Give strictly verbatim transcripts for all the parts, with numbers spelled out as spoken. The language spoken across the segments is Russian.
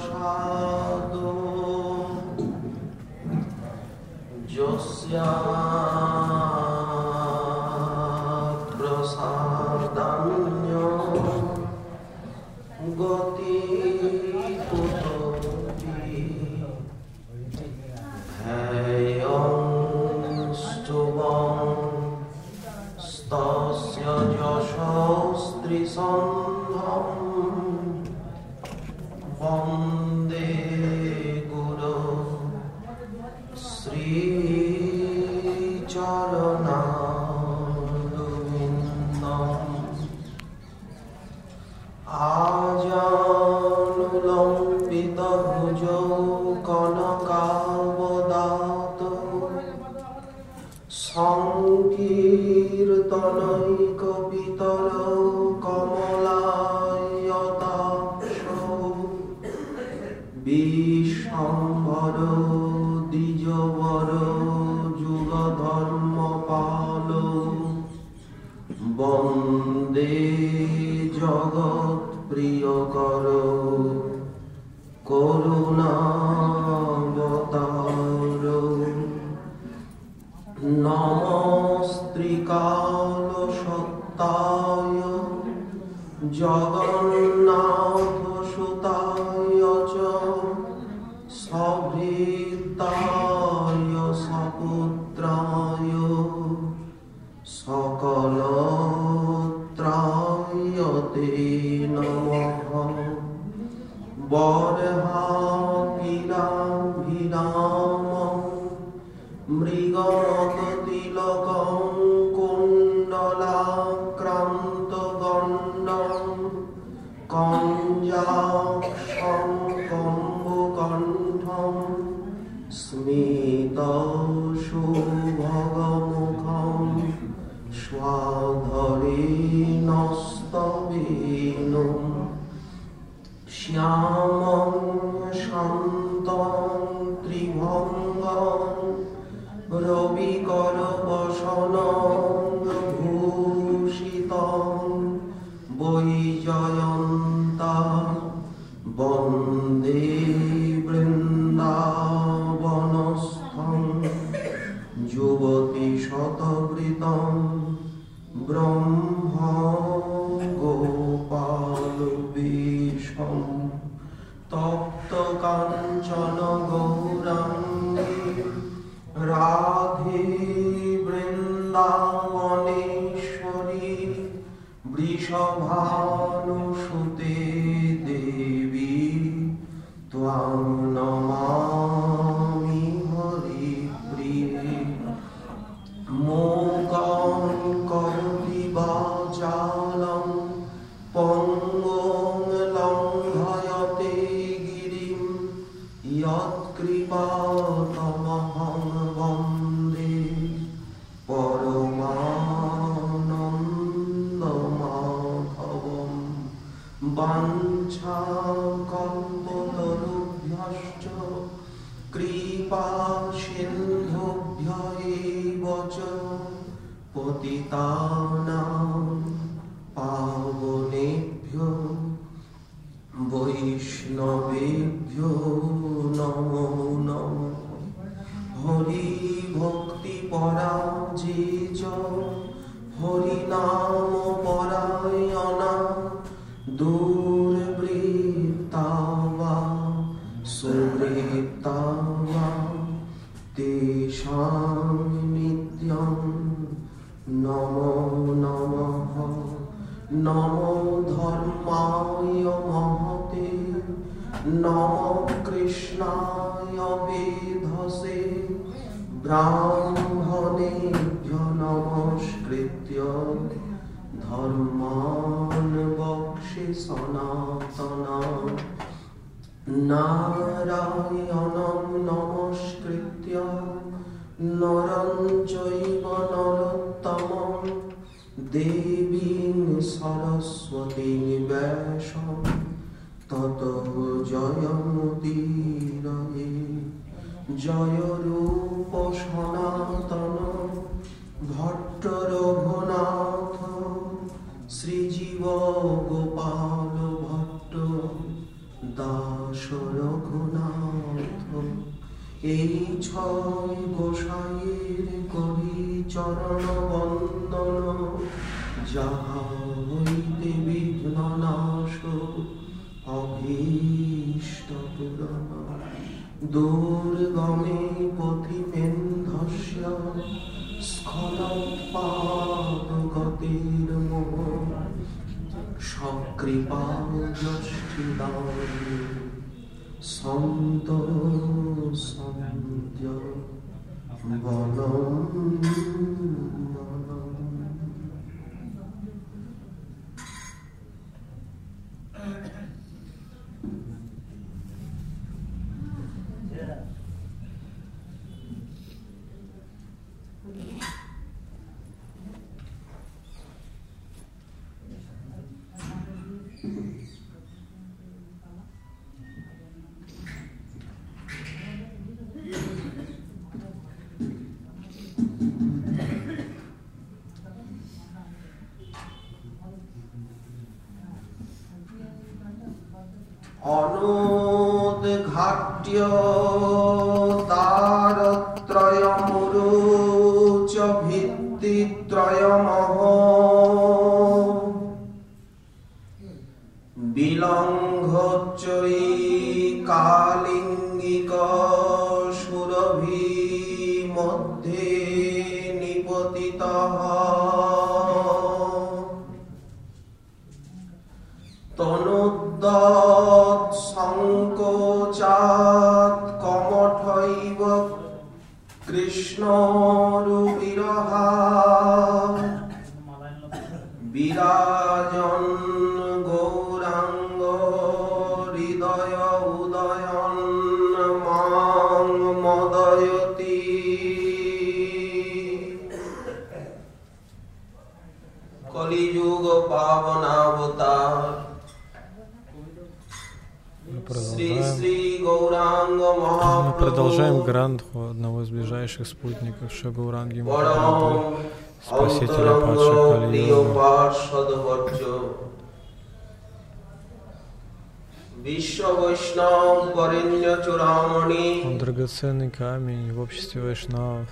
প্রসাদ যস্যা প্রসাদান্য গতি পুততি হেয়ং স্তুবং স্তস্য যশস্ত্রীসন্ধং বন্দে গুরু শ্রীচরণারবিন্দম আজানুলম্বিতভুজৌ কনকাবদাতো সংকীর্তনৈকপিতরৌ কমলায়তাক্ষৌ বিশ্বম্ভরো দ্বিজবরো যুগধর্মপালো বন্দে জগৎপ্রিয়করো করুণাবতারো নমস্ত্রিকালসত্তায় জগন্নাথসুতায় চ সভৃতায় সপুত্রায় সকলত্রায় তে নমঃ বরহাকিলাভিরামং মৃগমততিলকং কুণ্ডলাক্রান্তগণ্ডং কঞ্জাক্ষং কম্বুকণ্ঠং স্মিতশুভগমুখং স্বাধরেণস্তবেনুম শ্যামং শান্তং ত্রিভঙ্গং রবিকরবসনং ভূষিতং বৈজয়ন্তা বন্দে বৃন্দাবনস্থং যুবতী শতবৃতং ব্রহ্ম গোপালবেশম তপ্ত কাঞ্চন গৌরাঙ্গী রাধে বৃন্দাবনেশ্বরী বৃষভানুসুতে দেবী ত্বাং নমামি হরিপ্রিয়ে মূকং করোতি বাচালং পঙ্গুং লঙ্ঘয়তে গিরিম যৎকৃপাতমহং বন্দে পরমানন্দমাধবম বাঞ্ছাকল্পতরুভ্যশ্চ কৃপা সিন্ধুভ্য এব চ পতিতানাং পাবনেভ্যো বৈষ্ণবেভ্যো নমো নমঃ হরি ভক্তি পরাজে চ হরিনাম পরায়ণা দুর্বৃত্তা বা সুবৃত্তা বা তেষাং নিত্যং নমো নমঃ নমো ধর্মায় মহতে নমো কৃষ্ণায় বেধসে ব্রাহ্মণেভ্যো নমস্কৃত্য ধর্মাन् বক্ষ্যে সনাতনঃ নারায়ণং নমস্কৃত্য নরং চৈব নরোত্তমং দেবীং সরস্বতীং ব্যাসং ততো জয়মুদীরয়ে জয় রূপ সনাতন ভট্ট রঘুনাথ শ্রীজীব গোপাল ভট্ট দাস রঘুনাথ এই ছয় গোসাইয়ের করি চরণ বন্দন যাহা হইতে বিঘ্ন নাশ অভীষ্ট পূরণ দুর্গমে পথিমেন্ধস্য স্খলোৎপাদ গতির মোহ সকৃপা যষ্টিদানে সন্ত সন্ধ্য বনম অনুদ্ঘাট্য তারত্রয়মুরুচ ভিত্তিত্রয়মহ বিলঙ্ঘোচ্চৈ কালিঙ্গিক সুরভি মধ্যে নিপতিতঃ তনুদ্যৎ সংকোচাৎ কমঠৈব কৃষ্ণরুবিরহাৎ বিরাজন গৌরাঙ্গ হৃদয় উদয়ন মাং মদয়তি কলিযুগ পাবনাবতার Мы продолжаем Грандху, одного из ближайших спутников Шри Гауранги Махапрабху, спасителя падшей Кали-юга. Он драгоценный камень в обществе вайшнавов,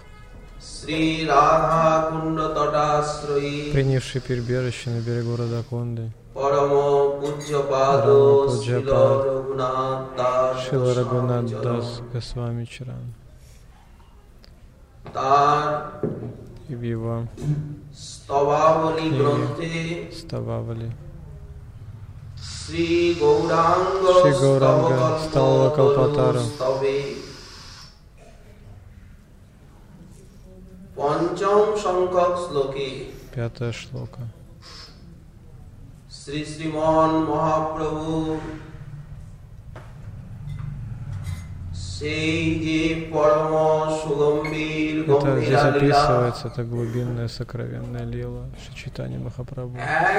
принявший прибежище на берегу Радакунды. Шрила Рагунат Дас Госвами Чаран. И в его книге Стававали Шри Гауранга стал Лакалпатаром. Пятая шлока. Сри Сриман Махапрабху Это здесь описывается эта глубинная сокровенная лила Шри Чайтанья Махапрабху.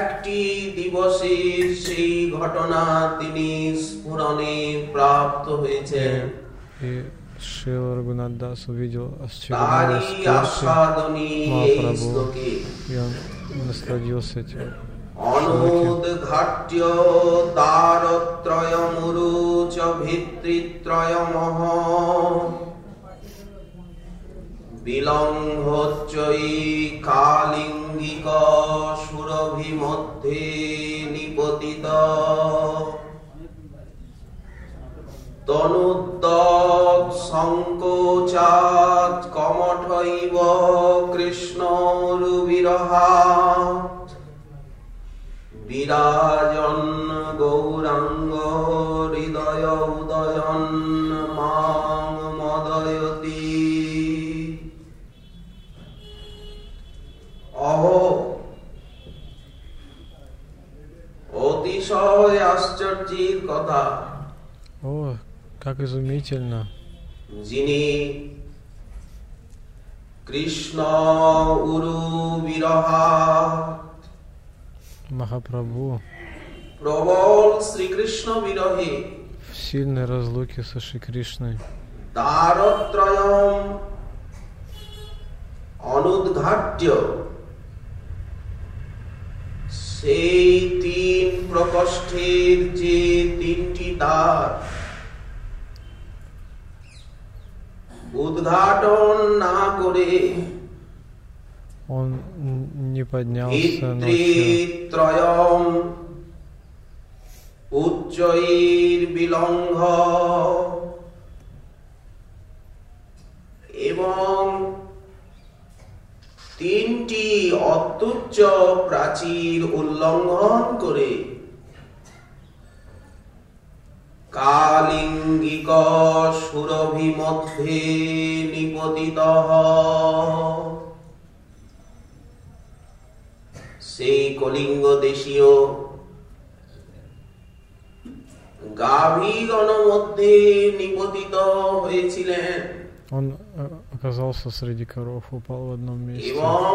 И, и Шрила Рагунат Дас увидел очередную скрытие Махапрабху, и он насладился этим. অনুদ্ঘাট্য তারত্রয়মুরুচ ভিত্তিত্রয়মহ বিলঙ্ঘোচ্চৈ কালিঙ্গিক সুরভি মধ্যে নিপতিত তনুদ্যৎ সংকোচাৎ কমঠৈব কৃষ্ণরুবিরহাৎ বিরাজন গৌরাঙ্গ হৃদয় উদয়ন মাং মদয়তি অহো অতিশয় আশ্চর্যের কথা। О, как изумительно! যিনি কৃষ্ণ উরু বিরহা Махапрабху প্রবল শ্রীকৃষ্ণ বিরহে в сильной разлуке со Шри Кришной তারত্রয়ম অনুদ্ঘাট্য সেই তিন প্রকোষ্ঠের যে তিনটি তার উদ্ঘাটন না করে Он не поднялся ночью. পিতৃত্রয়ম উচ্চৈর বিলঙ্ঘ এবং তিনটি অত্যুচ্চ প্রাচীর উল্লঙ্ঘন করে কালিঙ্গিক সুরভি মধ্যে নিপতিতঃ সেই কলিঙ্গ দেশীয় গাভীগণ মধ্যে নিপতিত হয়েছিলেন। Он оказался среди коров, упал в одном месте. এবং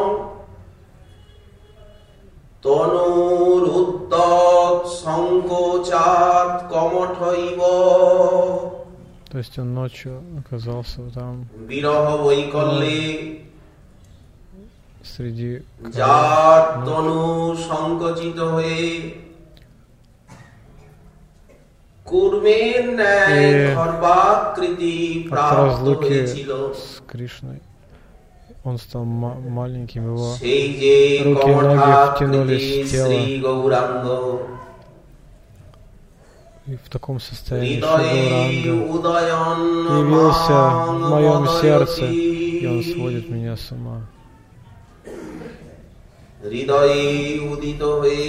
তনুর উদ্যত সংকোচাৎ কমঠৈব, то есть он ночью оказался там বিরহ বৈকল্যে среди যার তনু সংকোচিত হয়ে কূর্মের ন্যায় খর্বাকৃতি প্রাপ্ত হয়েছিল। с Кришной он стал ма- маленьким, его সেই যে руки и ноги втянулись в тело, গৌরাঙ্গ и в таком состоянии Гауранга явился в моем сердце, и он сводит меня с ума. হৃদয়ে উদিত হয়ে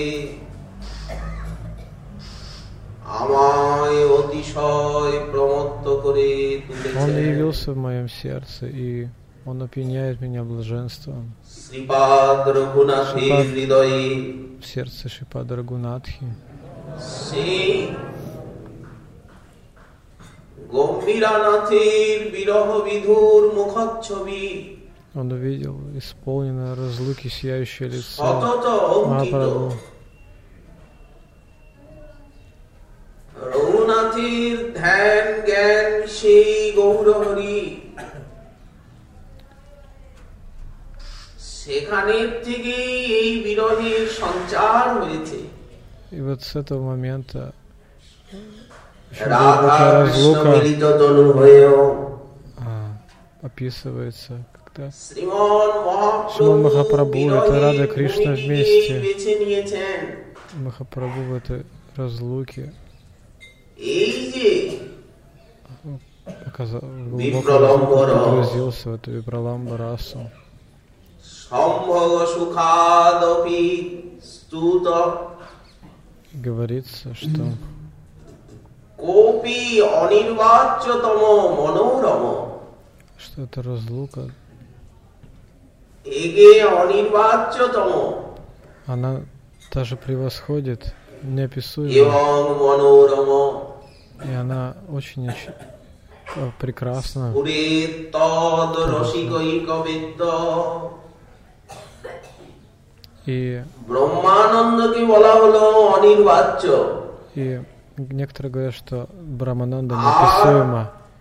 আমায় অতিশয় প্রমত্ত করে তুলেছে। Он явился в моем сердце, и он опьяняет меня блаженством. শ্রীপাদ রঘুনাথের হৃদয়ে В сердце Шрипада Рагунатхи সেই গম্ভীরানাথের বিরহ বিধুর মুখচ্ছবি он увидел исполненное разлуки сияющее лицо সতত অঙ্কিত। Махапрабху. রঘুনাথের ধ্যান জ্ঞান সেই গৌরহরি, সেখানের থেকেই এই বিরহের সঞ্চার হয়েছে। И вот с этого момента রাধা কৃষ্ণ разлука মিলিত তনু হয়েও а, описывается, когда শ্রীমন Шримад মহাপ্রভু Махапрабху, это Рада Кришна вместе. বেছে নিয়েছেন। Махапрабху в этой разлуке এই যে оказал, Випраламба глубоко раса. погрузился в эту випраламба расу. সম্ভোগ সুখাদপি স্তুত Говорится, что কোপি অনির্বাচ্যতম মনোরম, что эта разлука, এগে অনির্বাচ্যতম она даже превосходит неописуемо, এবং মনোরম и она очень оч- а, прекрасна. পুরে তদ রসিকৈক বিদ্য। И, ব্রহ্মানন্দকে বলা হলো অনির্বাচ্য, и некоторые говорят, что Брахмананда неописуема.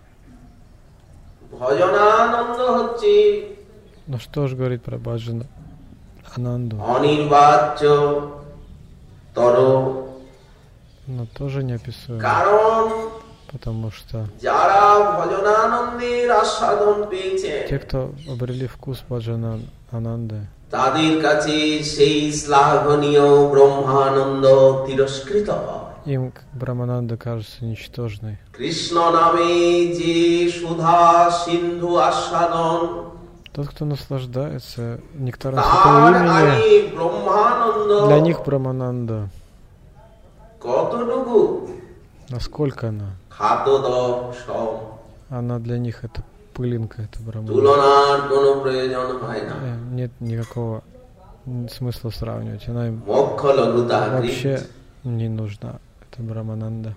ভজনানন্দ হচ্ছে Но что же говорить про Баджана Ананду? অনির্বাচ্য তর, Но тоже неописуема, কারণ потому что যারা ভজনানন্দের আস্বাদন পেয়েছে те, кто обрели вкус Баджана Ананды, তাদের কাছে সেই শ্লাঘনীয় ব্রহ্মানন্দ তিরস্কৃত হয়। им Брахмананда кажется ничтожной. কৃষ্ণ নামে যে সুধা সিন্ধু আস্বাদন, Тот, кто наслаждается нектаром তার Святого আগে Имени, ব্রহ্মানন্দ для них Брахмананда, কতটুকু насколько она? খাতদর্শম, Она для них это пылинка, это Брахмананда. তুলনার কোনো প্রয়োজন হয় না। Э, Нет никакого м, смысла сравнивать. Она им মোক্ষ লঘুতা вообще не нужна. Это Брахмананда.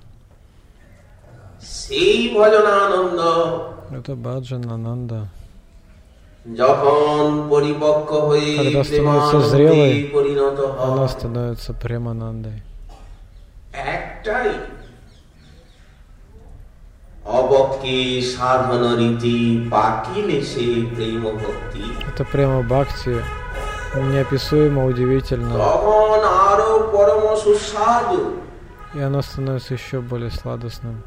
সেই ভজনানন্দ Это Баджан Ананда. যখন পরিপক্ক হয়ে Когда становится প্রেমানন্দে зрелой, পরিণত Она হয়, становится Преманандой. একটাই অবক্ষে সাধন রীতি পাকিলে সে প্রেম ভক্তি, Это прямо бхакти, неописуемо удивительно. তখন আরো পরম সুস্বাদু и оно становится еще более сладостным.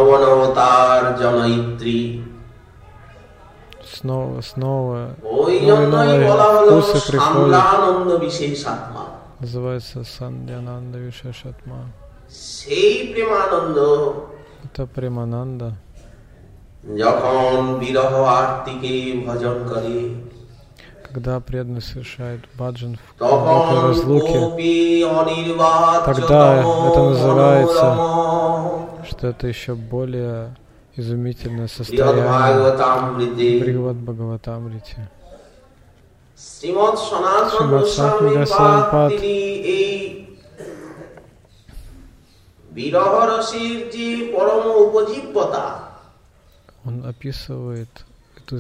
Снова, снова, новые, новые вкусы приходят. Называется Сандьянанда Вишешатма. Это Премананда. Когда преданный совершает баджан в глубокой разлуке, тогда это называется, что это еще более изумительное состояние. Бригавад Бхагаватамрити. Шримад Санатана Госвами он описывает эту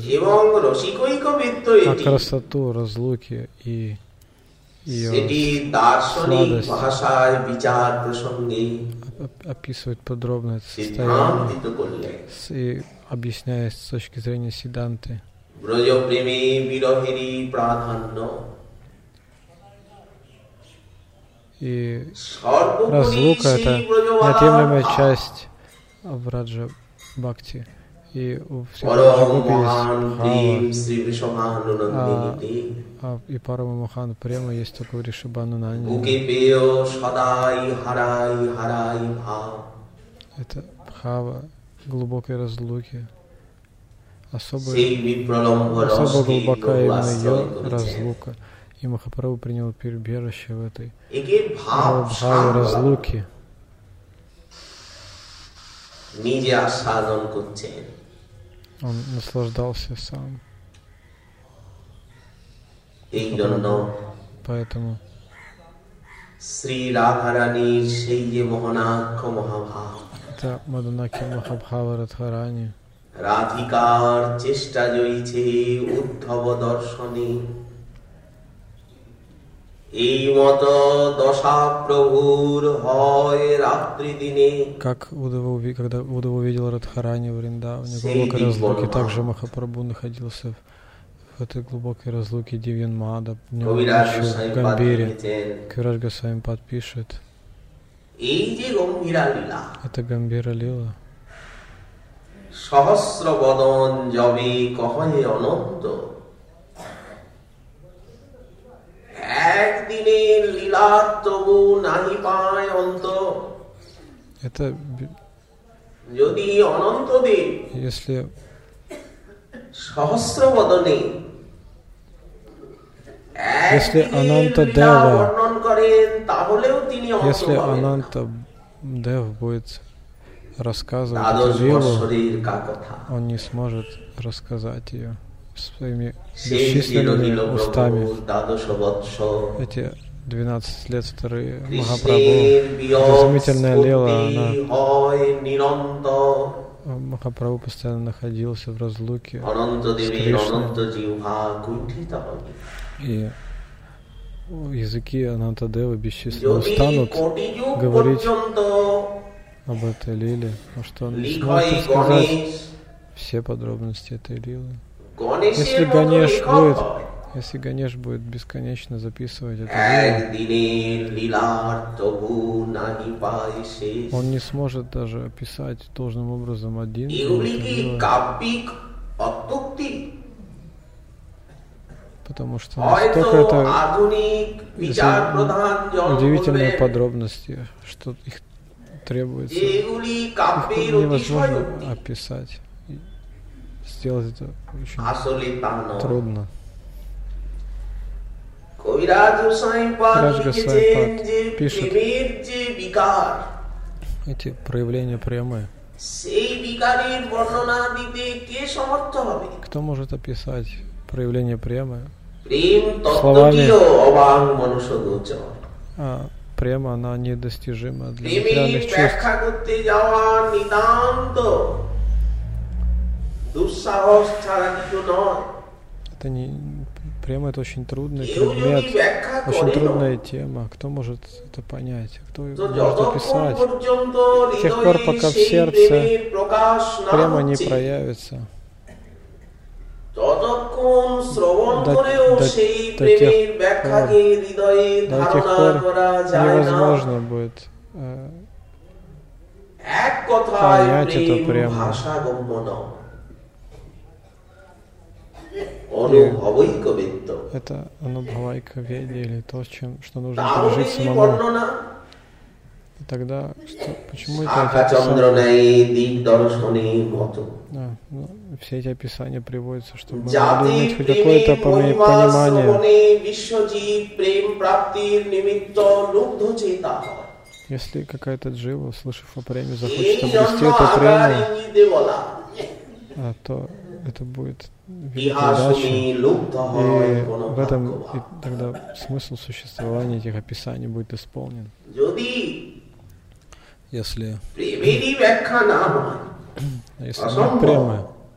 а красоту разлуки и ее сладость, описывает подробно это состояние и объясняет с точки зрения Сиддханты. И разлука — это неотъемлемая часть Враджа Бхакти. И у всех Враджа есть Бхава, а, и Парама Махан Према есть только у Ришабханананди. Это Бхава глубокой разлуки. Особо, особо глубока именно ее разлука. И Махапрабху принял прибежище в этой Бхаве разлуки. Он наслаждался сам. Поэтому это Маданаки Махабхава Радхарани. Radhikar chesta joiche uddhava darshane ei moto dasha prabhur hoy ratri dine. Как Удава, когда Удава увидел Радхарани в Вриндаване, глубокой разлуке, также Махапрабху находился в этой глубокой разлуке Дивьян Мада, днем и ночью в Гамбире. Кавираж Госвами подпишет. Это Гамбира Лила. সহস্র বদন জবে কহে অনন্ত একদিনের লীলা তবু নাহি পায় অন্ত. Это যদি অনন্ত দেব если সহস্র বদনে если Ананта Дева বর্ণন করেন তাহলেও তিনি অন্ত если Ананта Дев будет рассказывать эту лилу, он не сможет рассказать ее своими бесчисленными устами. Эти двенадцать лет вторые Махапрабху, эта изумительная лила, она Махапрабху постоянно находился в разлуке с Кришной. И языки Анантадевы бесчисленно устанут говорить об этой лиле, потому что он не сможет рассказать все подробности этой лилы. Если Ганеш будет, если Ганеш будет бесконечно записывать эту лилу, он не сможет даже описать должным образом один потому что настолько это удивительные подробности, что их требуется. Их невозможно описать. Сделать это очень трудно. Кавираж Госвами пишет эти проявления премы. Кто может описать проявление премы словами? А према, она недостижима для материальных чувств. Это не према, это очень трудный предмет, очень трудная тема. Кто может это понять? Кто может описать? С тех пор, пока в сердце према не проявится. До, до, до, тех пор, до тех пор невозможно будет э, понять эту прему. Это анубхавайка ведья, или то, чем, что нужно пережить самому. И тогда, что, почему это описание? Да, ну, все эти описания приводятся, чтобы мы могли иметь хоть какое-то понимание. Если какая-то джива, услышав о преме, захочет обрести эту прему, а, то это будет великая удача. И в этом и тогда смысл существования этих описаний будет исполнен. Если, если нет премы,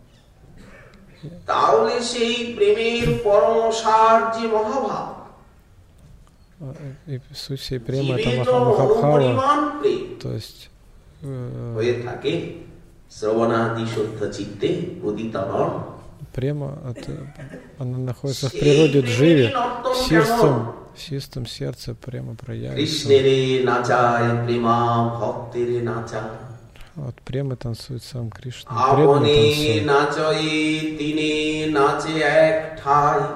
и суть всей премы это Махабхава, то есть э, према, это, она находится в природе дживи, в чистом, в чистом сердце према проявится. От премы танцует сам Кришна, преданный танцует.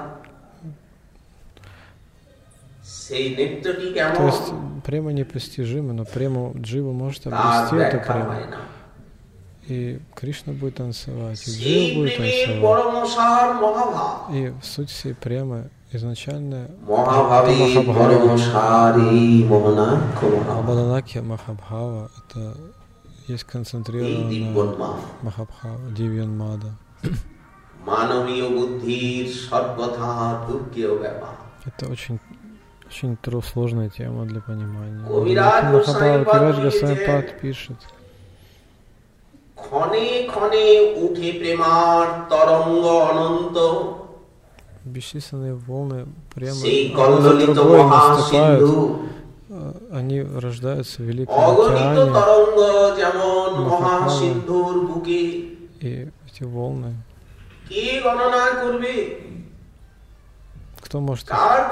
То есть према непостижима, но прему джива может обрести эту прему. И Кришна будет танцевать, и джива будет танцевать. И суть всей премы изначально Махабхава. Абаданакья Махабхава — это есть концентрированная Махабхава, Дивьянмада. Это очень Очень сложная тема для понимания. Махабхава Кавирадж Госвами Пад пишет. Бесчисленные волны прямо одна за другой наступают. Они рождаются в Великом океане Махабхавы. И эти волны, кто может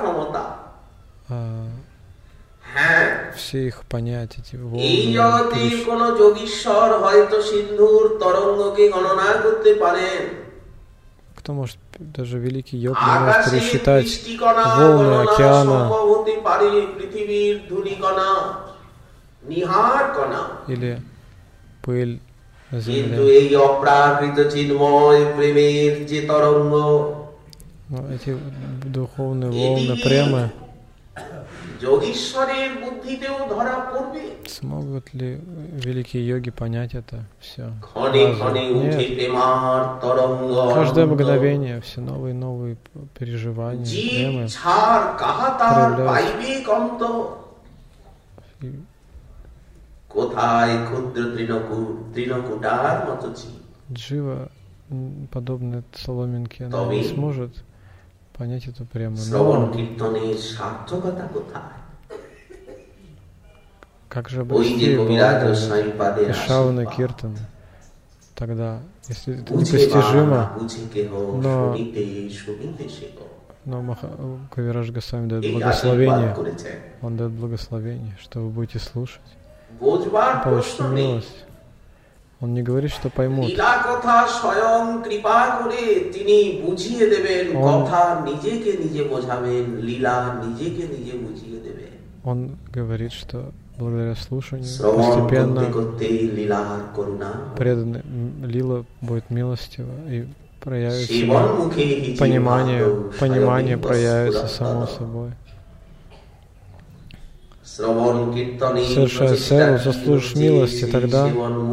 А, все их понять, эти волны. Кто может, даже великий йог не может пересчитать волны океана или пыль на земле. Но эти духовные волны премы смогут ли великие йоги понять это все? Нет. Каждое мгновение все новые и новые переживания, премы проявляются. Джива, подобная соломинке, она не сможет понять эту прему. Но как же обрести благо и Шравана Киртана? Тогда, если это непостижимо, но, но Маха, Кавирадж Госвами дает благословение, он дает благословение, что вы будете слушать, получите милость. Он не говорит, что поймут. Он, он говорит, что благодаря слушанию постепенно преданный лила будет милостива и проявится понимание, понимание проявится само собой. Совершая севу, заслужишь милости, тогда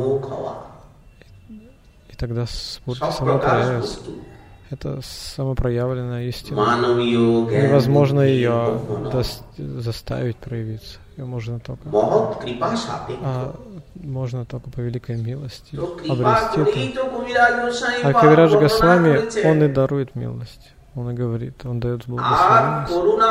и тогда спурти само проявится. Это самопроявленная истина. Невозможно ее заставить проявиться. Ее можно только, а, можно только по великой милости обрести это. А Кавирадж Госвами, он и дарует милость. Он и говорит, он дает благословение.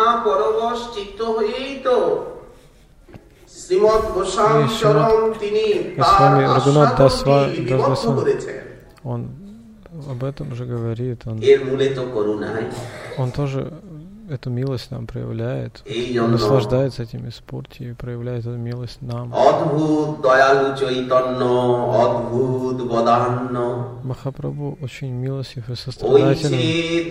Госвами Рагунат Дасвами, он об этом же говорит. Он, он тоже эту милость нам проявляет, он наслаждается этими спорти и проявляет эту милость нам. Махапрабху очень милостив и сострадательный.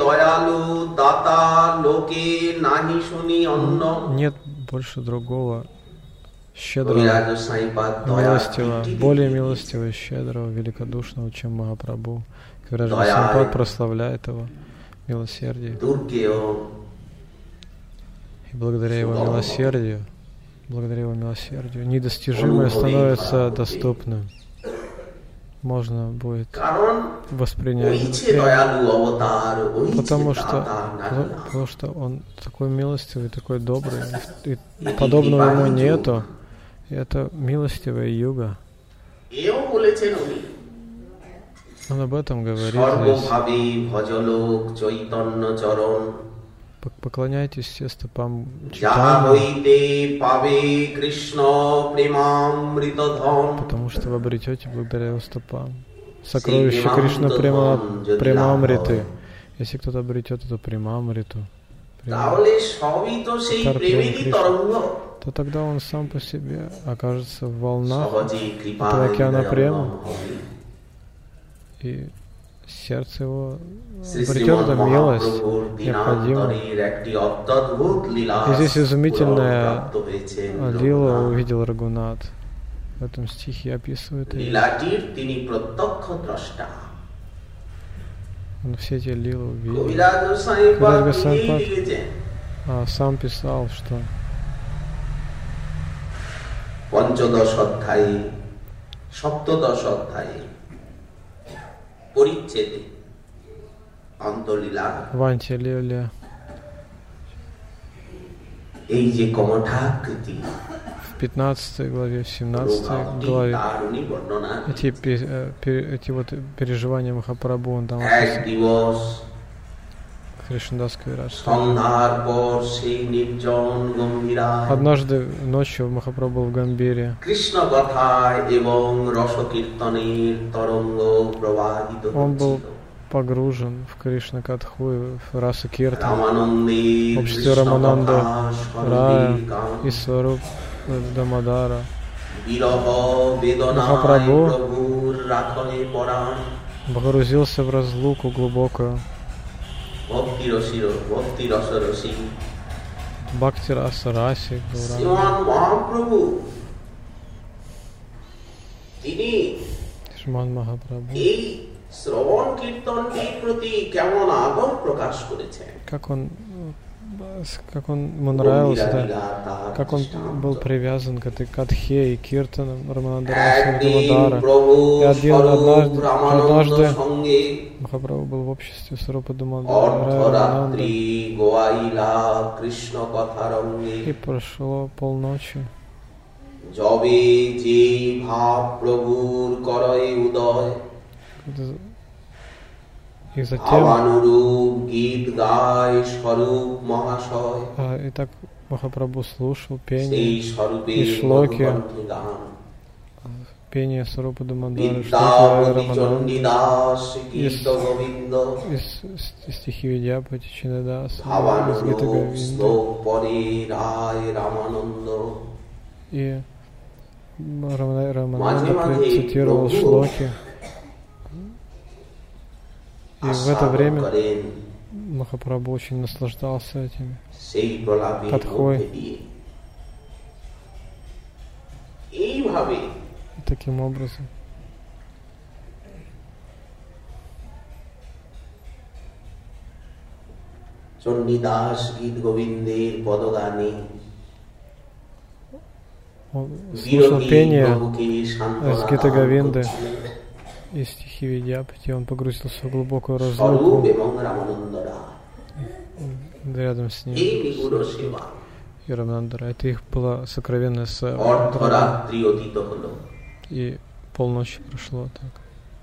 Нет больше другого щедрого, милостивого, более милостивого и щедрого, великодушного, чем Махапрабху. Виража Госвамипад прославляет его милосердие. И благодаря его милосердию, благодаря его милосердию, недостижимое становится доступным. Можно будет воспринять его, потому что, потому что он такой милостивый, такой добрый, и подобного ему нету. И это милостивая юга. Он об этом говорит здесь. Поклоняйтесь все стопам Чайтаньи, потому что вы обретете благодаря его стопам сокровище Кришна Премамриты. Если кто-то обретет эту Премамриту, то тогда он сам по себе окажется в волнах этого океана Према, и сердце его обретет эту милость необходимую. И здесь изумительная лила увидел Рагунат. В этом стихе описывает ее. Он все эти лилы увидел. Виража Госвамипад а, сам писал, что в Антилиле в пятнадцатой главе, в семнадцатой главе эти, эти вот переживания Махапрабху, он там описывает. Кришнадас Кавирадж. Однажды ночью Махапрабху был в Гамбире. Он был погружен в Кришна Катху и в Раса Киртан, в обществе Рамананда Рая и Сваруб Дамодара. Махапрабху погрузился в разлуку глубокую. Бхакти Раса Раси Шриман Махапрабху, как он, как он ему нравился, да, как он был привязан к этой Катхе и Киртанам Рамананда Раса Дамодара. И один, однажды, однажды Махапрабху был в обществе Сварупа Дамодара и прошло полночи. И затем, а, и так Махапрабху слушал пение и шлоки, пение Сварупа Дамодара, шлоки Рамананда, из, из, из стихи Видьяпати Чинадаса, из Гита Говинды. И Рамананда цитировал шлоки. И в это время Махапрабху очень наслаждался этим Катхой. И таким образом Чণ্ডীদাস গীত গোবিন্দের পদগানে он слушал пение из Гита Говинды и стихи Видьяпати, он погрузился в глубокую разлуку рядом с ним и Раманандара. Это их была сокровенная сева. И полночи прошло так.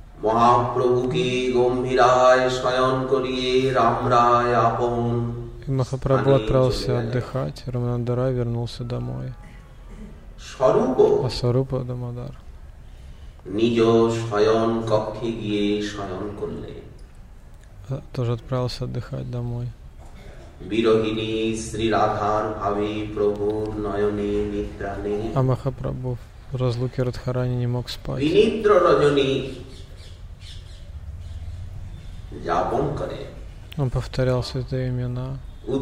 И Махапрабху отправился отдыхать, Раманандара вернулся домой. А Сварупа Дамодар тоже отправился отдыхать домой. А Махапрабху в разлуке Радхарани не мог спать. Он повторял святые имена.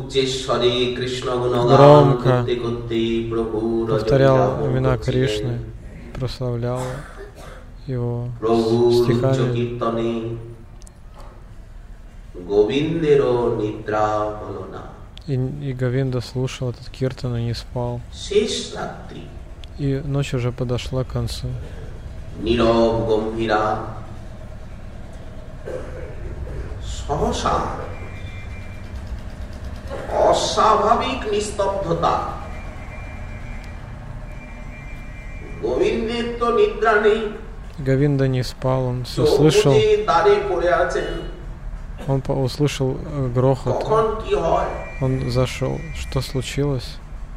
Громко повторял имена Кришны, прославлял его стихами. И, и Говинда слушал этот киртан и не спал. И ночь уже подошла к концу. অস্বাভাবিক নিস্তব্ধতা গোবিন্দের তো নিদ্রা নেই Говинда не спал, он все слышал. Он услышал грохот. Он зашел. Что случилось?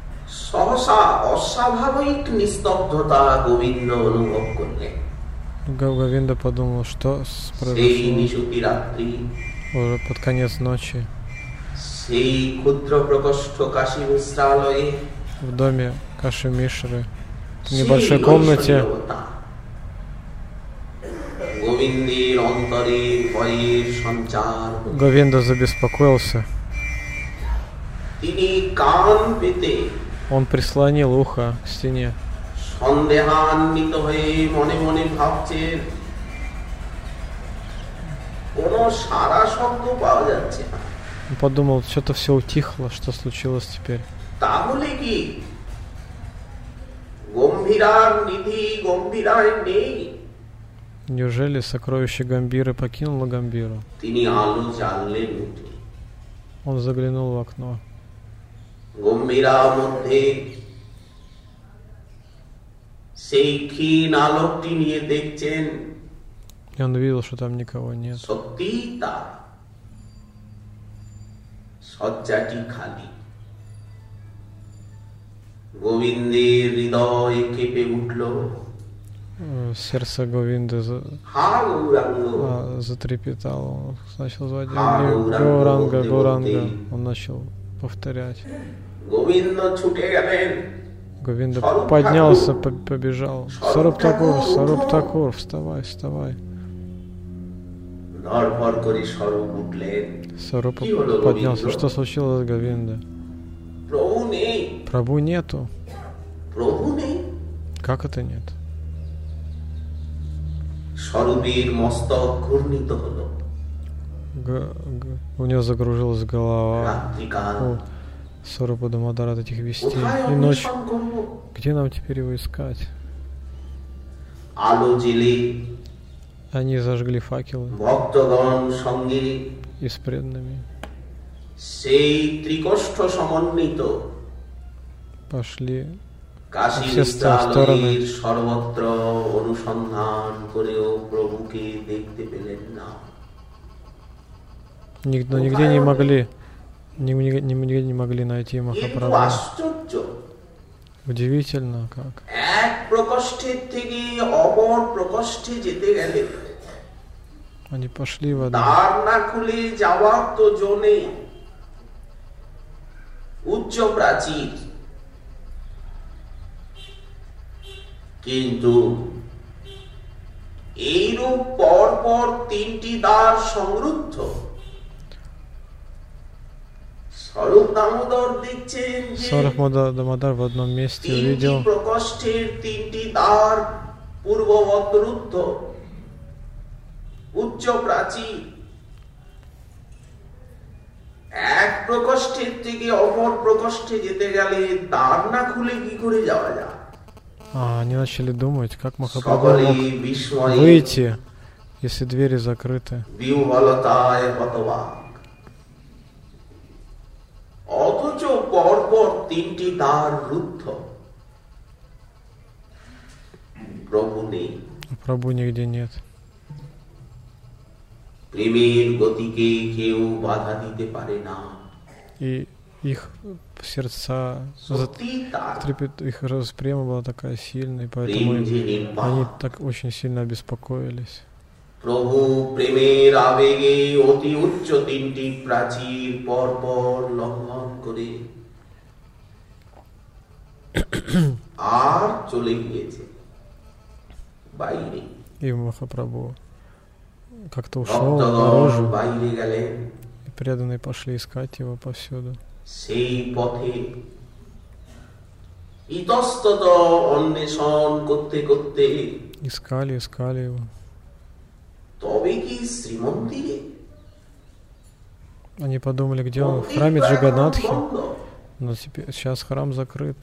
Говинда подумал, что произошло. Уже под конец ночи. В доме Каши Мишры, в небольшой комнате, Говинда забеспокоился. Он прислонил ухо к стене. Он подумал, что-то все утихло, что случилось теперь. Неужели сокровище Гамбиры покинуло Гамбиру? Он заглянул в окно. И он видел, что там никого нет. Сердце Говинды за... а, затрепетало. Он начал звать Гауранга, Гауранга. Он начал повторять. Говинда поднялся, побежал. Саруб Такур, Саруб Такур, вставай, вставай. Саруб поднялся. Что случилось с Говиндой? Прабху нету. Как это нет? Г- г- у него загружилась голова. У Сарупа Дамодара от этих вестей. И ночь. Где нам теперь его искать? Они зажгли факелы. И с преданными пошли все стороны. Но нигде не могли, нигде, нигде не могли найти Махапрабху. Удивительно как. Они пошли в одну. কিন্তু এইরূপ পর পর তিনটি দ্বার সংরুদ্ধ স্বরূপ দামোদর দেখছেন যে Саруб Дамодар в одном месте увидел প্রকোষ্ঠের তিনটি দ্বার পূর্ববৎ রুদ্ধ উচ্চ প্রাচীর এক প্রকোষ্ঠের থেকে অপর প্রকোষ্ঠে যেতে গেলে দ্বার না খুলে কি করে যাওয়া যায়? А, они начали думать, как Махапрабху мог выйти, если двери закрыты. Прабху нигде нет. И их сердца, трепет, их восприема была такая сильная, поэтому они так очень сильно обеспокоились. প্রভু প্রেমের আবেগে অতি উচ্চ তিনটি প্রাচীর পর পর লঙ্ঘন করে আর চলে গিয়েছে বাইরে। И Махапрабху как-то ушел наружу, и преданные пошли искать его повсюду. সেই পথে ইতস্তত অন্বেষণ করতে করতে искали, искали его. তবে কি শ্রীমন্দিরে? Они подумали, где он, в храме Джаганатхи, но теперь, сейчас храм закрыт.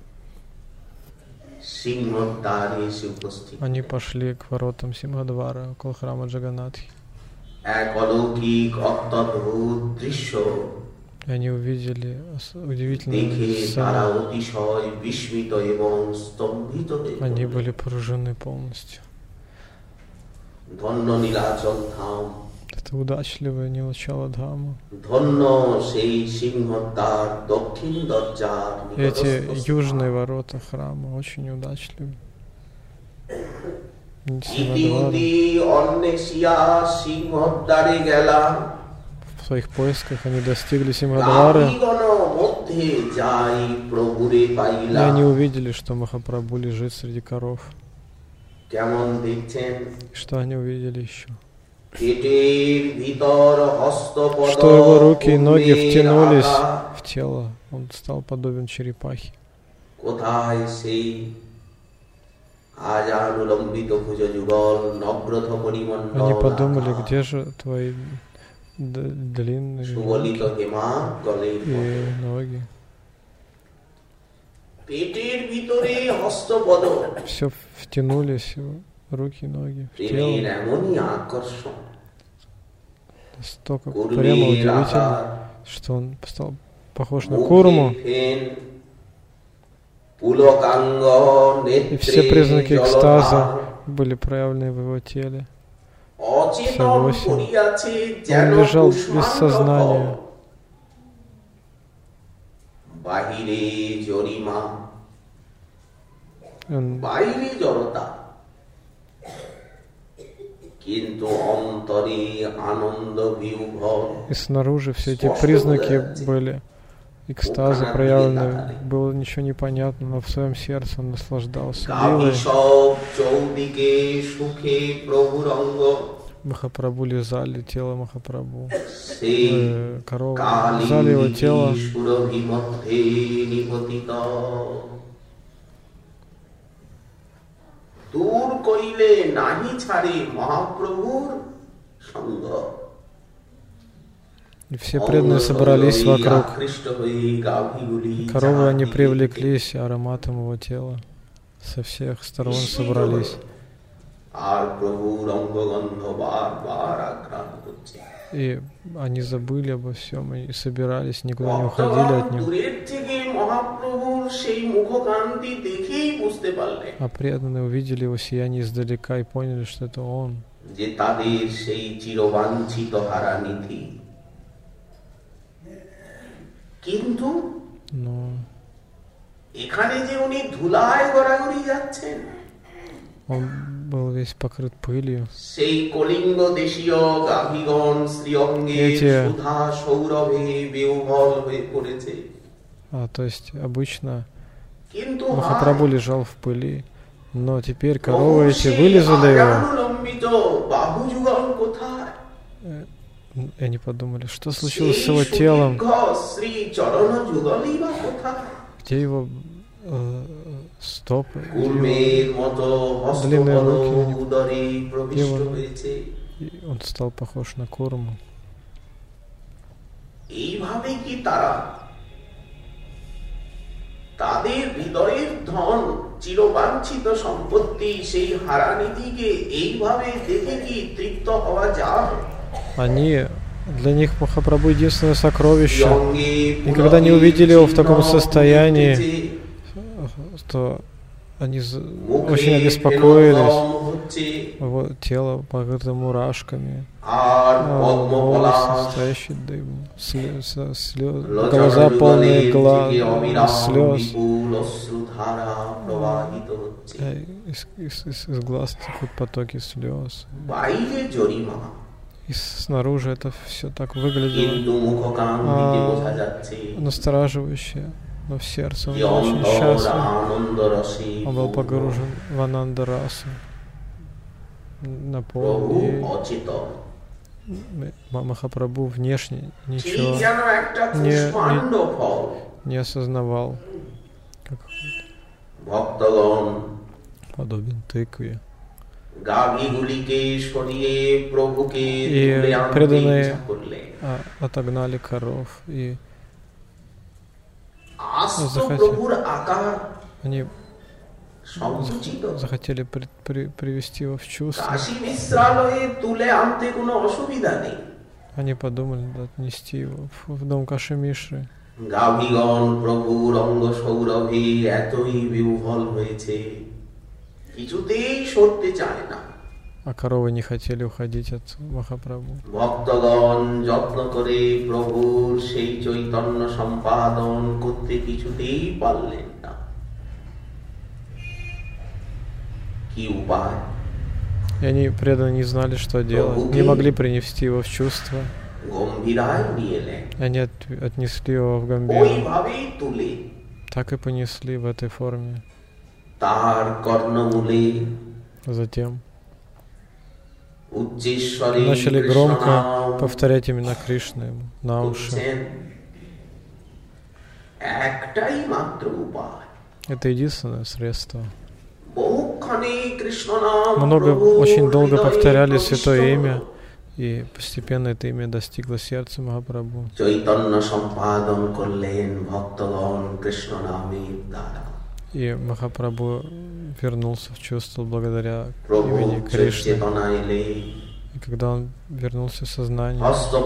Они пошли к воротам Симхадвара, около храма Джаганатхи. И они увидели удивительную сцену. Они были поражены полностью. Это удачливое Нилачаладхама. Эти южные ворота храма очень удачливы. В своих поисках они достигли Симхадвары, и они увидели, что Махапрабху лежит среди коров. Что они увидели еще? Что его руки и ноги втянулись в тело, он стал подобен черепахе. Они подумали, где же твои длинные руки и ноги? Все втянулись руки и ноги в тело. Настолько прямо удивительно, что он стал похож на Курму. И все признаки экстаза были проявлены в его теле. Все восемь. Он лежал без сознания. Он... И снаружи все эти признаки были экстаза проявлены, было ничего непонятно, но в своем сердце он наслаждался лилой. Махапрабху лизали тело Махапрабху, э, коровы лизали его тело. И все преданные собрались вокруг. Коровы, они привлеклись ароматом его тела. Со всех сторон собрались. И они забыли обо всем и собирались, никуда не уходили от него. А преданные увидели его сияние издалека и поняли, что это он. Но он был весь покрыт пылью. Эти, а, то есть обычно Махапрабху лежал в пыли, но теперь коровы эти вылезали его. И они подумали, что случилось с его телом, где его э, стопы, где его длинные руки, где его... И он стал похож на Курму. তাদের হৃদয়ের ধন চিরবাঞ্ছিত সম্পত্তি সেই হারানিধিকে এইভাবে দেখে কি তৃপ্ত হওয়া যায়? Они, для них Махапрабху единственное сокровище. И когда они увидели его в таком состоянии, то они очень обеспокоились. Его тело покрыто мурашками, волосы стоящие дымом, слез, слез, глаза полные глаз, слез. из, из, из, из глаз текут потоки слез. И снаружи это все так выглядело а, настораживающе, но в сердце он был очень счастлив. Он был погружен в анандарасу, наполнен. Махапрабху внешне ничего не, не, не осознавал, как подобен тыкве. И преданные а, отогнали коров и захотели, они захотели при, при, привести его в чувство. Они подумали отнести его в, в дом Каши Мишры. А коровы не хотели уходить от Махапрабху. И они преданно не знали, что делать, не могли принести его в чувство. Они от, отнесли его в Гамбиру. Так и понесли в этой форме. Затем начали громко повторять имена Кришны ему на уши. Это единственное средство. Много, очень долго повторяли святое имя, и постепенно это имя достигло сердца Махапрабху. И Махапрабху вернулся в чувство благодаря имени Кришны. И когда он вернулся в сознание,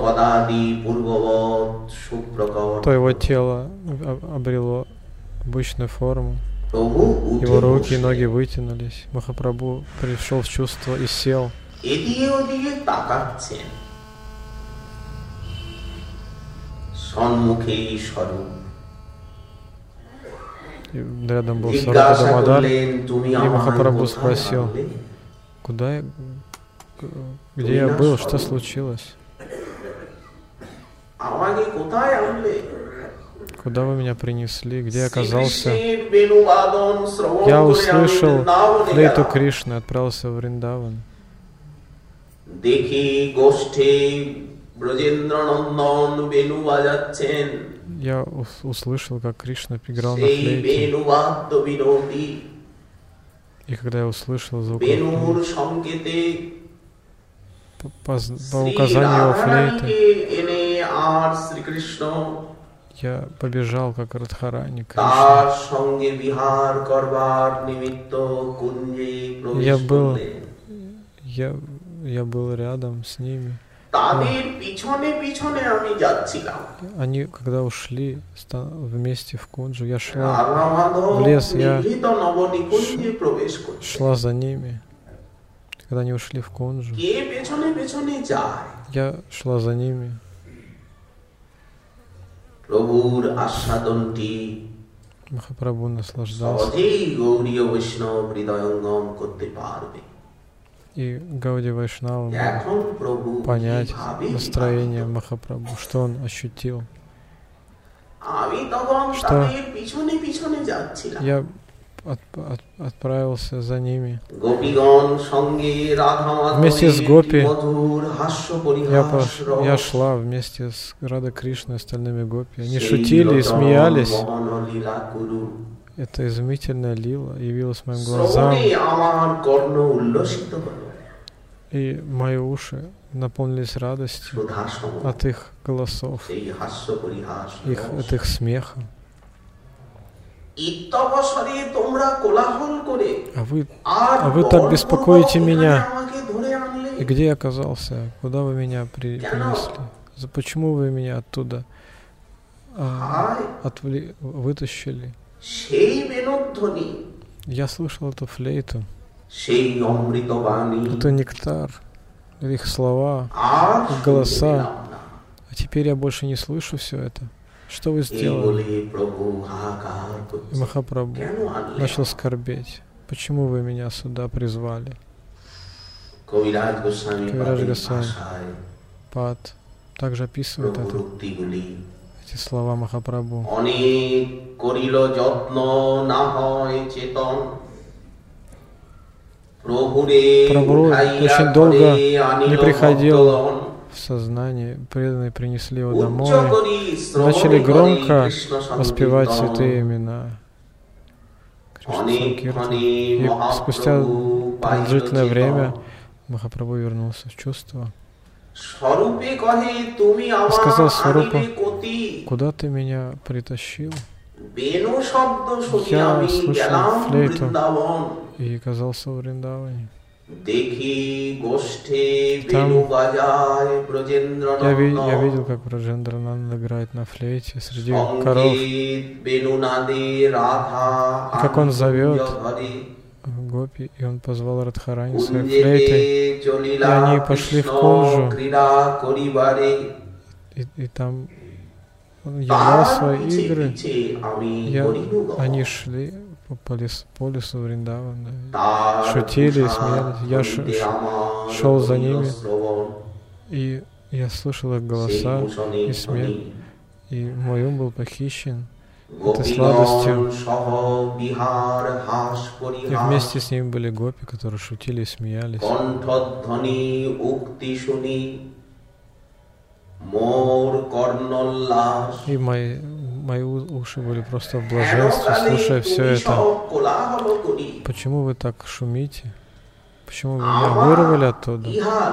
то его тело обрело обычную форму. Его руки и ноги вытянулись. Махапрабху пришел в чувство и сел. И рядом был Сварупа Дамодар, и Махапрабху спросил, куда я, где я был, что случилось? Куда вы меня принесли? Где я оказался? Я услышал флейту Кришны, отправился в Вриндаван. Я услышал, как Кришна играл на флейте. И когда я услышал звук по, по, по указанию его флейты, я побежал, как Радхарани Кришна. Я был, я, я был рядом с ними. Они, когда ушли вместе в Кунджу, я шла в лес, я шла за ними. Когда они ушли в Кунджу, я шла за ними. Махапрабху наслаждался. И Гауди Вайшнава мог понять настроение Махапрабху, что он ощутил. Что я от, от, отправился за ними. Вместе с Гопи я, пош, я шла вместе с Рада Кришной и остальными Гопи. Они шутили и смеялись. Эта изумительная лила явилась моим глазам, и мои уши наполнились радостью от их голосов, их, от их смеха. А вы, а вы так беспокоите меня. И где я оказался? Куда вы меня при, принесли? Почему вы меня оттуда а, отвли, вытащили? Я слышал эту флейту, это нектар, их слова, их голоса. А теперь я больше не слышу все это. Что вы сделали? И Махапрабху начал скорбеть. Почему вы меня сюда призвали? Кавирадж Госвами Пад также описывает это, эти слова Махапрабху. Прабху очень долго не приходил в сознание, преданные принесли его домой, начали громко воспевать святые имена Кришна-санкиртан. И спустя продолжительное время Махапрабху вернулся в чувство. Сказал Сварупа: куда ты меня притащил? Я слышал флейту и оказался в Вриндаване. Там я, ви я видел, как Браджендрананда играет на флейте среди коров, и как он зовет гопи, и он позвал Радхарани своей флейтой, и они пошли в Кунджу, и, и там он являл свои игры. Я, они шли по, по, лес, по лесу Вриндавана, шутили, смеялись. Я ш, ш, шел за ними, и я слышал их голоса и смех, и мой ум был похищен этой сладостью. И вместе с ними были гопи, которые шутили и смеялись. И мои, мои уши были просто в блаженстве, слушая все это. Почему вы так шумите? Почему вы меня вырвали оттуда?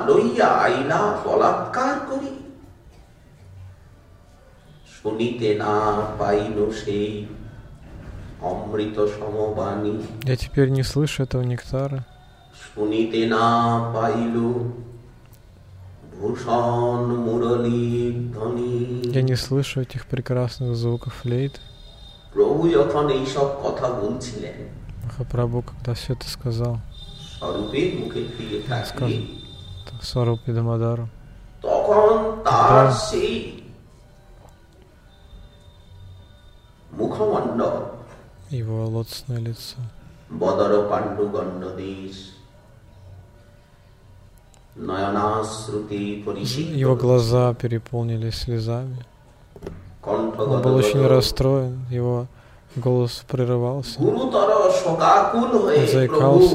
Я теперь не слышу этого нектара. Я не слышу этих прекрасных звуков флейты. Махапрабху, когда все это сказал, сказал Сварупе Дамодару, тогда его лотосное лицо, его глаза переполнились слезами. Он был очень расстроен, его голос прерывался, он заикался.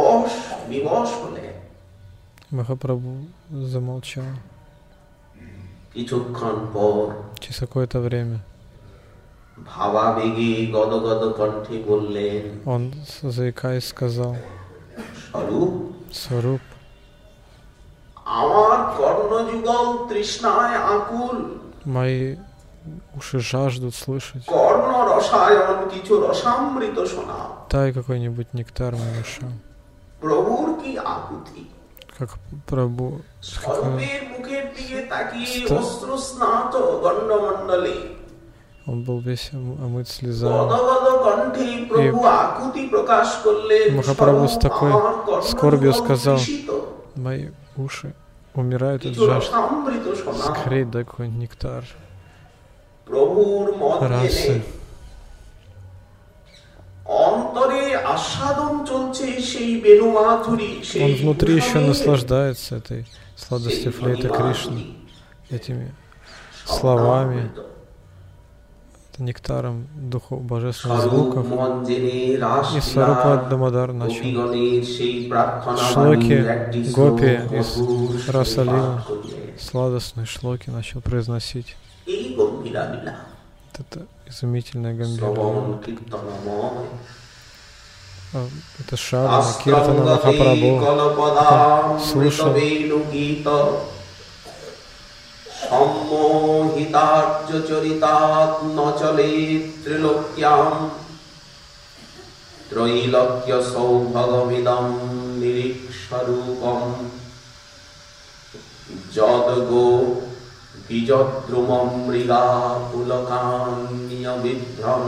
Махапрабху замолчал. Через какое-то время он, заикаясь, сказал: Сваруп, мои уши жаждут слышать. Дай какой-нибудь нектар моим ушам. Как Прабху, он был весь омыт слезами. И Махапрабху с такой скорбью сказал: мои уши умирают от жажды. Скорей дай какой-нибудь нектар расы. Он внутри еще наслаждается этой сладостью флейты Кришны, этими словами, нектаром духов божественных звуков. И Сварупа Дамодар начал шлоки гопи из Расалина, сладостные шлоки начал произносить. Это изумительная гамбира. Это Шрава Киртана Махапрабху. Он слушал. Саммохитарчо чоритат ночলে ত্রিলোক্যাম ত্রৈলোক্য সৌভাগমিদম নিরীক্ষরূপম যদগো বিজদ্রুমম মৃগা পুলকান্যবিভ্রম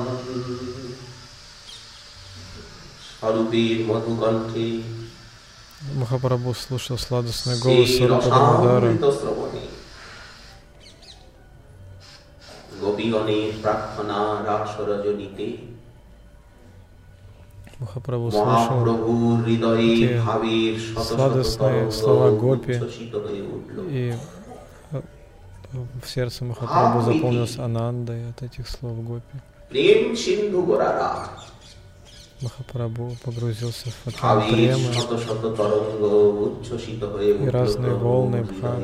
স্বরূপের মধুকণ্ঠে. Махапрабху слушал сладостный голос Сварупы Дамодара. Махапрабху слышал эти сладостные слова гопи, и в сердце Махапрабху заполнилось анандой от этих слов гопи. Махапрабху погрузился в океан премы, и разные волны бхав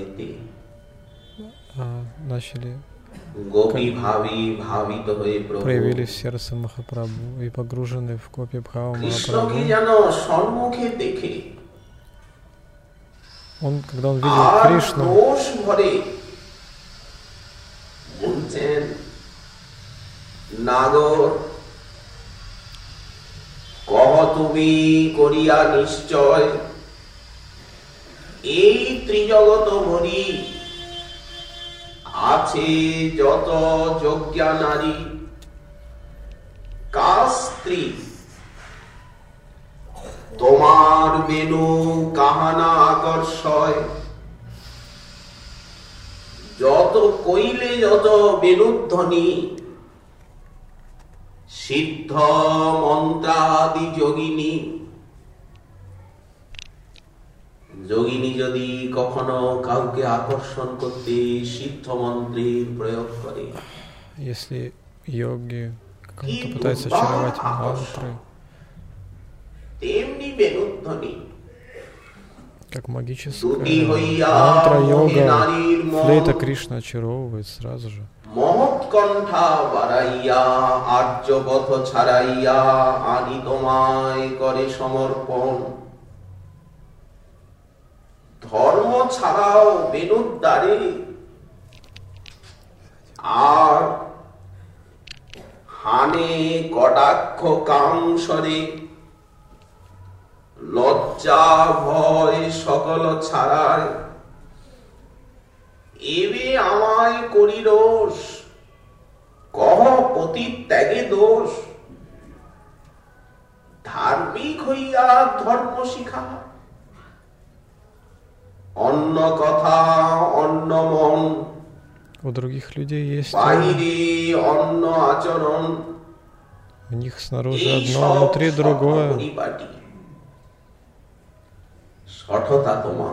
а, начали проявились в сердце Махапрабху, и погруженный в гопи бхаву Махапрабху, он, когда он видел Кришну, Nagor Koho tumi koriya nishchoy Ei trijogoto bhori Ache joto jogya nari Kastri Tomar benu kahana akarsoy Joto koile joto benuddhani সিদ্ধ মন্ত্রাদি যোগিনী যোগিনী যদি কখনো কাউকে আকর্ষণ করতে সিদ্ধ মন্ত্রের প্রয়োগ করে если йоги кого-то пытаются очаровать мантры, তেমনি বেনুধ্বনি как магическая мантра йога, флейта Кришна очаровывает сразу же. মহৎ কণ্ঠা বাড়াইয়া আর্যপথ ছাড়াইয়া আনি তোমায় করে সমর্পণ ধর্ম ছাড়াও বেনুদ্দারে আর হানে কটাক্ষ কাংসরে লজ্জা ভয় সকল ছাড়ায় এবে আমায় করি দোষ কহ পতি ত্যাগে দোষ ধার্মিক হইয়া ধর্ম শিখা অন্য কথা অন্য মন У других людей есть বাহিরে অন্য আচরণ у них снаружи одно, внутри другое. সঠতা তোমার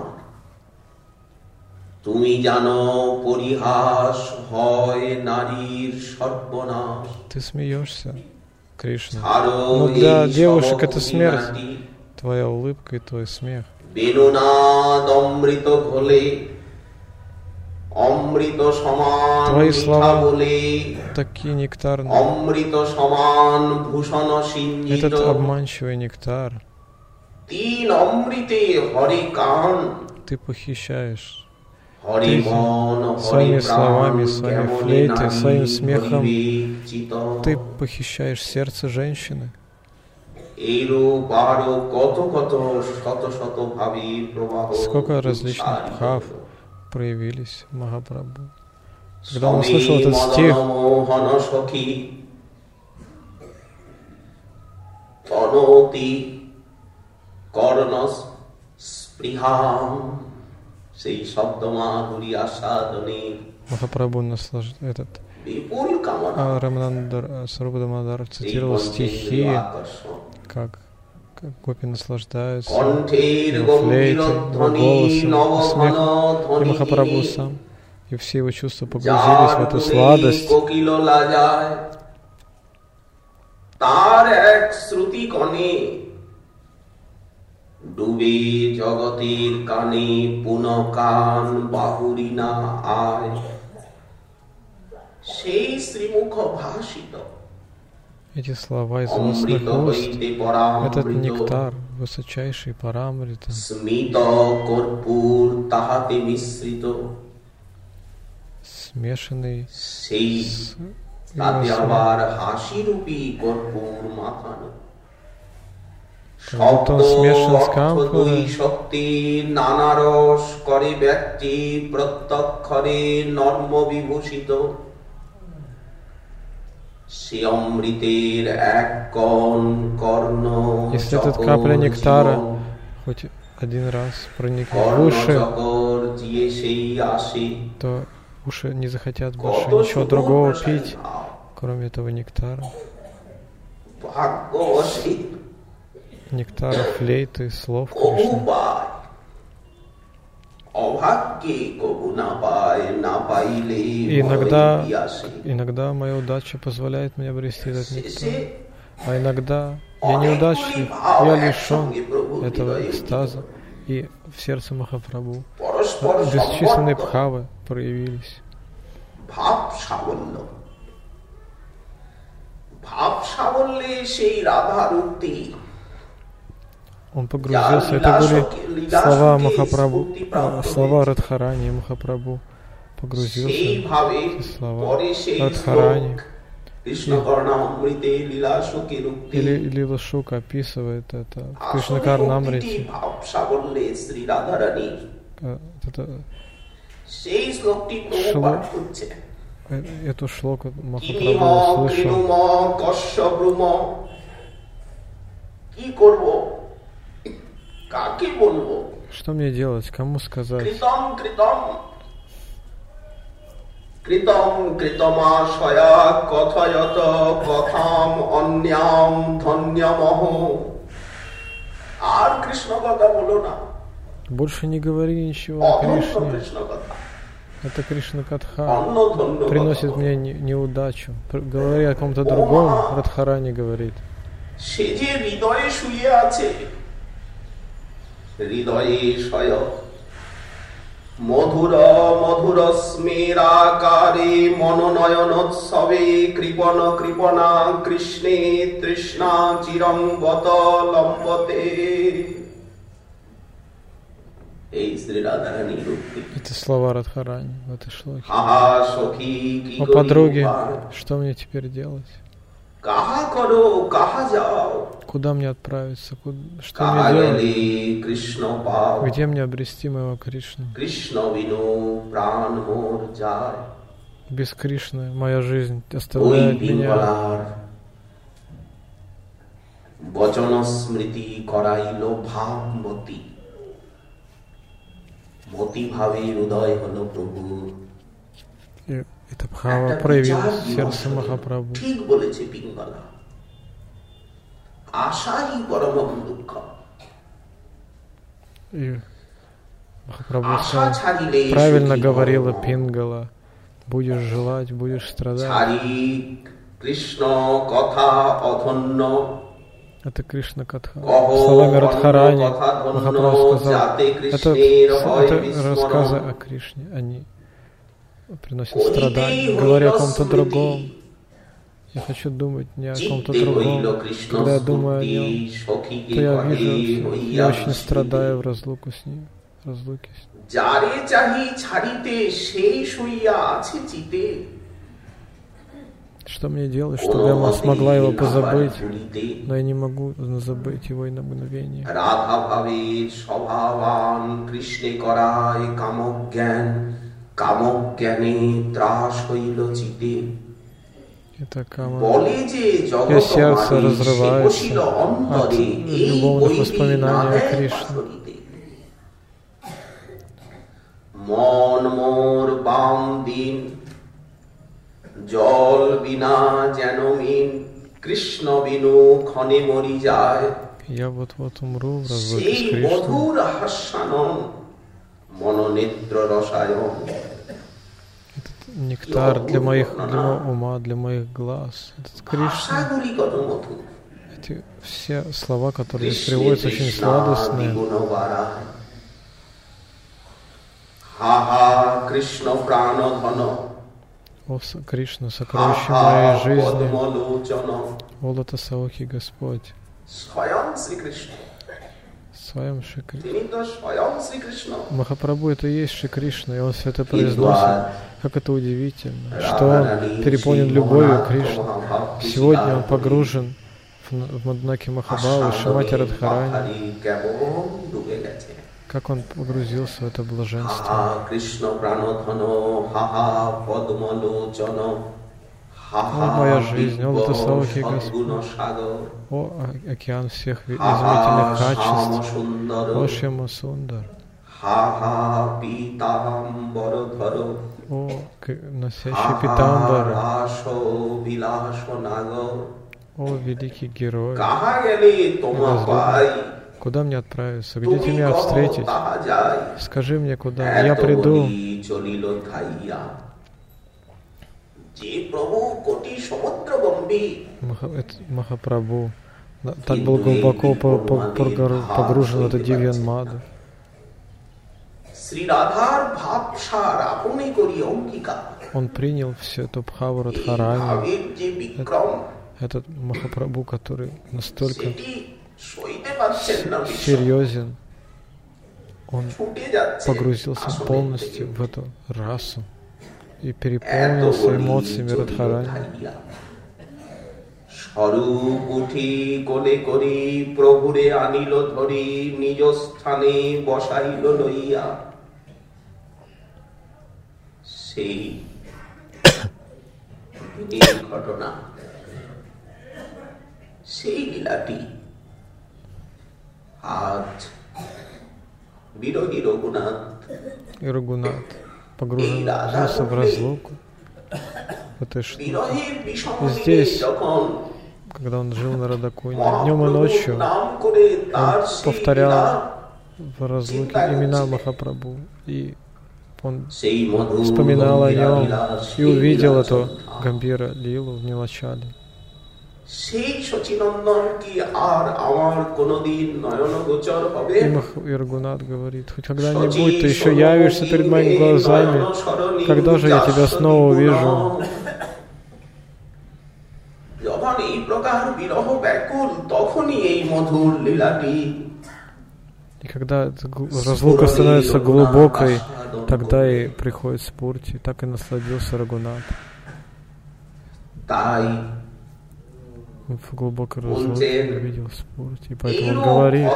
তুমি জানো পরিহাস হয় নারীর সর্বনাশ Ты смеешься, Кришна. Но для девушек это смерть. Твоя улыбка и твой смех. বেনুনাদ অমৃত ঘোলে অমৃত সমান মিঠা বলে такие нектарные. অমৃত সমান ভূষণ সিঞ্জিত Этот обманчивый нектар. তিন অমৃতে হরি কান Ты похищаешь. Ты своими словами, своими флейтой, своим смехом ты похищаешь сердце женщины. Сколько различных бхав проявились в Махапрабху. Когда он услышал этот стих, Махапрабху наслажд... этот Раманандар Сарвабхадамадар цитировал стихи, как, как гопи наслаждаются его флейтой, его голосом, смехом, и Махапрабху сам, и все его чувства погрузились в эту сладость. ডুবে জগতের কানে পুন কান বাহুরিনা আয় সেই শ্রীমুখ ভাষিত Эти слова из устных уст, этот нектар, высочайший парамрита, স্মিত কর্পূর তাহাতে মিশ্রিত смешанный সেই তাতে আবার হাসি রূপী কর্পূর মাখানো Как он смешан с камфорой. শক্তি নানারস করে ব্যক্তি প্রত্যক্ষরে নর্ম বিভূষিত সে অমৃতের এক কণ কর্ণ Если этот капля нектара хоть один раз проникнет в уши, то уши не захотят больше ничего другого пить, кроме этого нектара. Нектара, флейты, слов Кришны. И иногда, иногда моя удача позволяет мне обрести этот нектар. А иногда я неудачлив, я лишен этого экстаза. И в сердце Махапрабху бесчисленные бхавы проявились. Он погрузился, это были слова Махапрабху, слова Радхарани. Махапрабху погрузился в слова Радхарани. Или Лила Шука описывает это в Кришна-карнамрите. Это шло, эту шлоку Махапрабху услышал. Что мне делать? Кому сказать? Kritam kritamashaya kathayata katham anyam dhanyamaho. Ар Кришна катха боло на. Больше не говори ничего о Кришне. Это Кришна Катха приносит мне не, неудачу. Говори о ком-то другом, Радхарани говорит. Се же হৃদয়ে শুয়ে আছে, হৃদয়ে শয় মধুর মধুর স্মেরাকারে মনোনয়নোৎসবে কৃপণ কৃপণা কৃষ্ণে তৃষ্ণা চিরং বত লম্বতে. Это слова Радхарани в этой шлоке. О подруге, что мне теперь делать? Куда мне отправиться? Куда, что мне делать? Где мне обрести моего Кришну? Без Кришны моя жизнь оставляет меня. И эта бхава проявилась в сердце Махапрабху. И Махапрабху сказал, правильно говорила Пингала, будешь желать, будешь страдать. Это Кришна Катха. Словами Радхарани Махапрабху сказал, это, это рассказы о Кришне, они приносят страдания. Говоря о ком-то другом, я хочу думать не о ком-то другом. Когда я думаю о нем, то я вижу, я очень страдаю в разлуку с ним, разлуке с ним. Что мне делать, чтобы я смогла его позабыть, но я не могу забыть его и на мгновение. Это кама. Ее сердце разрывается от любовных воспоминаний о Кришне. Я вот-вот умру в разлуке с Кришной. Этот нектар для моих, для моего ума, для моих глаз. Этот Кришна. Эти все слова, которые здесь приводятся, очень сладостные. Ха-ха, Кришна пранадхана. О, Кришна, сокровище моей жизни, о Лотосаохи Господь, Сваям Шри Кришна. Махапрабху это и есть Шри Кришна, и он все это произносит. Как это удивительно, что он переполнен любовью к Кришне. Сегодня он погружен в Мадхунаки Махабхаву и Шримати Радхарани. Как он погрузился в это блаженство. О, моя жизнь, о Лотосаохи Господь, о океан всех изумительных качеств, о Шьяма Сундар, о носящий питамбар. О, великий герой, куда мне отправиться? Где ты меня встретить? Скажи мне, куда? Я приду. Махапрабху так был глубоко погружен в это Дивьян Маду. Он принял всю эту Бхаву Радхарани. Этот Махапрабху, который настолько серьезен, он погрузился полностью в эту расу и переполнился эмоциями Радхарани. স্বরূপুঠি কোলে করি প্রভুরে আনিল ধরি নিজ স্থানে বসাইল লইয়া সেই ঘটনা সেই লীলাটি আজ বিরোহী রঘুনাথ и Рагунат погружался в разлуку. Это что? Здесь, когда он жил на Радакунде, днем и ночью он повторял в разлуке имена Махапрабху, и он вспоминал о нем и увидел эту Гамбира Лилу в Нилачале. И Рагунат говорит: хоть когда-нибудь ты еще явишься перед моими глазами, когда же я тебя снова увижу? И когда разлука становится глубокой, тогда и приходит Спурти. Так и насладился Рагунат. В глубокой разлуке увидел Спурти, и поэтому он говорит: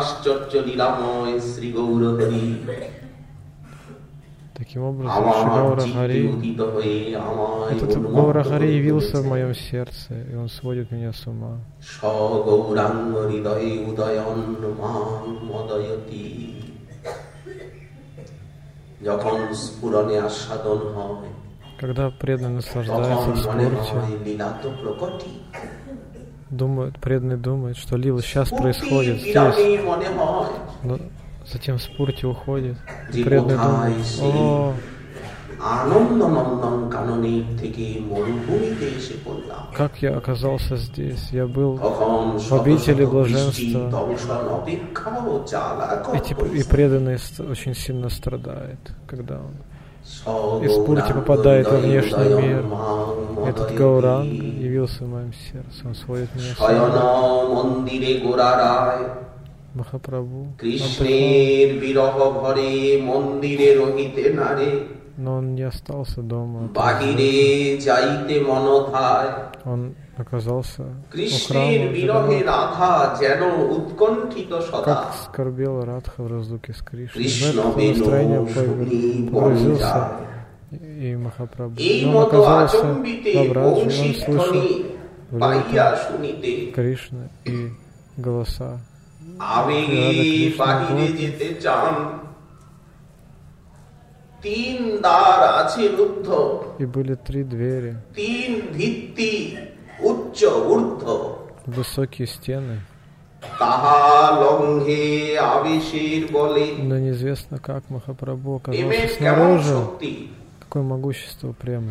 таким образом, Гаура Хари, этот Гаура Хари явился в моем сердце, и он сводит меня с ума. Когда преданный наслаждается в Спурти, думает, преданный думает, что лила сейчас происходит здесь, но затем Спурти уходит, и преданный думает: о, как я оказался здесь, я был в обители блаженства, и, и преданный очень сильно страдает, когда он из Спурти попадает во внешний мир. Этот Гауранг явился в моем сердце, он сводит меня с ума. Махапрабху, но он не остался дома. Он оказался у храма. Как скорбела Радха в разлуке с Кришной. В это настроение погрузился и Махапрабху. Но он оказался в Браджи, он слышал влияние Кришны и голоса. И были три двери, высокие стены, но неизвестно, как Махапрабху оказался снаружи. Какое могущество премы.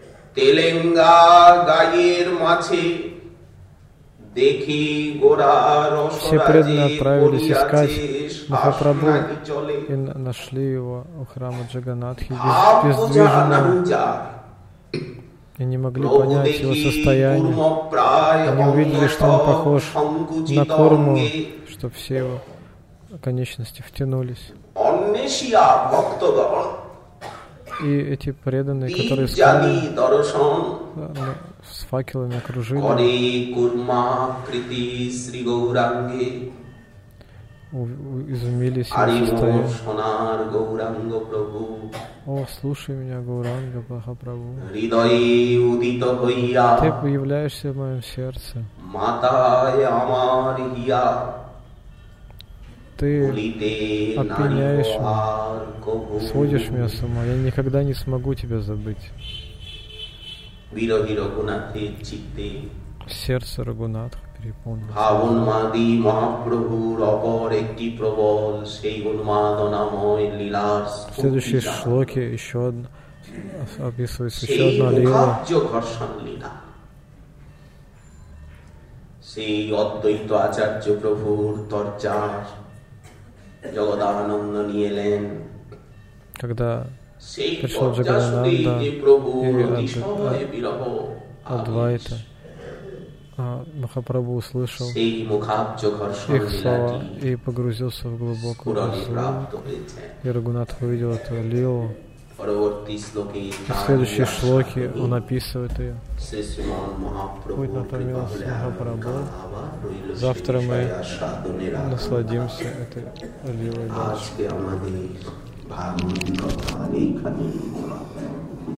Все преданные отправились искать Махапрабху и нашли его у храма Джаганатхи бездвиженного, и не могли понять его состояние. Они увидели, что он похож на корму, что все его конечности втянулись. И эти преданные, которые искали, да, с факелами окружили, изумились его состоянию. О, слушай меня, Гауранга Махапрабху. Ты появляешься в моем сердце. Ты опьяняешь меня. сводишь меня с ума, я никогда не смогу тебя забыть. Сердце Рагунатха переполнено. В следующей шлоке еще одна, описывается еще одна лила. সেই অদ্বৈত আচার্য প্রভুর দরজার জগদানন্দ নিয়ে এলেন। Когда пришел Джагадананда и Адвайта, Махапрабху услышал их слова и погрузился в глубокую разум, и Рагунатх увидел эту лилу. В следующей шлоке он описывает ее. Путь напомнился Махапрабху. Завтра мы насладимся этой лилой дальше.